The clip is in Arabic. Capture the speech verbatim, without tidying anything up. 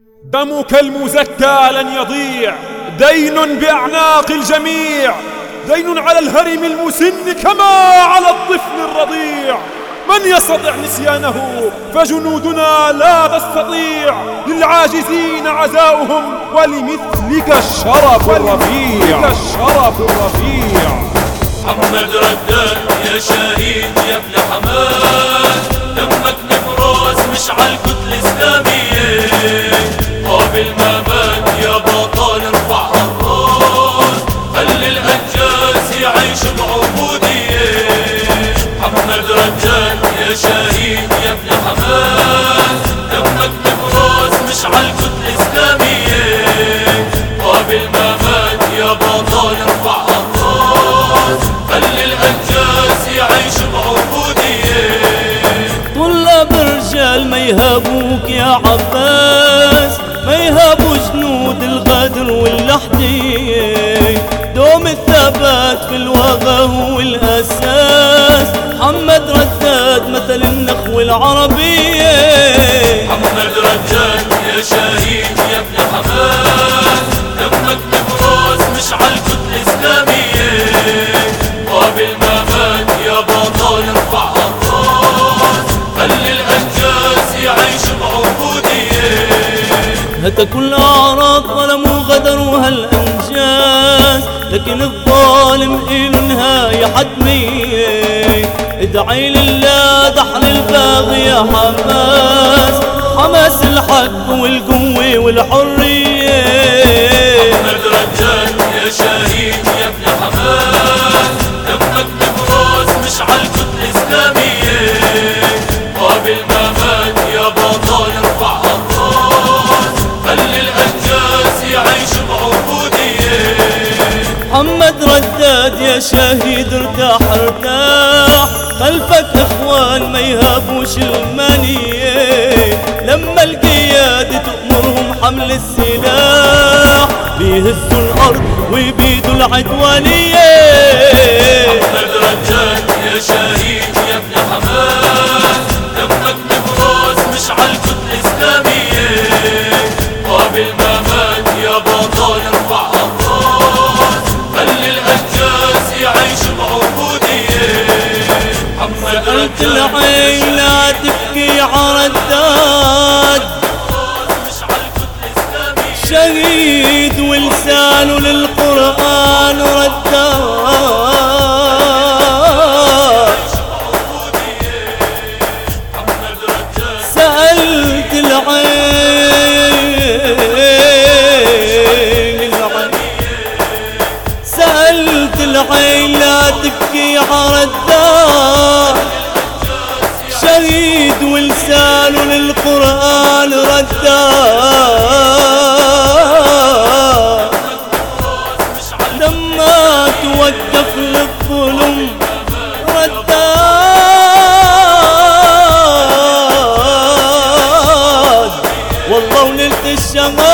دمك المزكى لن يضيع، دين بأعناق الجميع، دين على الهرم المسن كما على الطفل الرضيع. من يستطع نسيانه فجنودنا لا تستطيع، للعاجزين عزاؤهم ولمثلك الشرف الرفيع. الشرف الرفيع. محمد رداد يا شهيد يا ابن حماد، دمك نفروز مشعل كتلة إسلامية، قابل ما مات يا بطل ارفع الراس، خلي الأنجاز يعيش بعبودية. محمد رداد يا شهيد يا ابن حماد، دمك نفروز مشعل كتلة إسلامية، قابل ما مات يا بطل ارفع الراس، خلي الأنجاز يعيش بعبودية. طلاب الرجال ما يهابوك يا عباس، ما يهابوا جنود الغدر واللحدية، دوم الثبات في الوغى هو الأساس. محمد رداد مثل النخوة العربية. محمد رداد يا شهيد يا ابن حماد، دمك نفروز مشعل كتلة إسلامية، قابل ما مات يا بطل ارفع الراس، خلي الأنجاز يعيش بعبودية. هتكوا الأعراض ظلموا غدروا هالأنجاز، لكن الظالم إله نهاية حتمية. ادعي لله دحر الباغي يا حماس، حماس الحق والقوة والحرية. محمد رداد يا شهيد يا ابن حماد، دمك نفروز مشعل كتلة إسلامية، قابل ما مات يا بطل ارفع الراس، خلي الأنجاز يعيش بعبودية. محمد رداد يا شهيد ارتاح ارتاح، خلفك اخوان ما يهابوش المنية، لما القيادة تأمرهم حمل السلاح بيهزوا الأرض ويبيدوا العدوانية. محمد رداد يا شهيد يا ابن حماد، دمك نفروز مشعل كتلة إسلامية، قابل ما مات يا بطل ارفع الراس، خلي الأنجاز يعيش بعبودية. محمد سألت رداد العين لا تبكي عرداد، شهيد ولسانه للقرآن رداد. سألت العين سألت العين لا تبكي عرداد، شهيد ولسانه للقرآن رداد. لما توقف للظلم رداد، والله ونلت الشهادة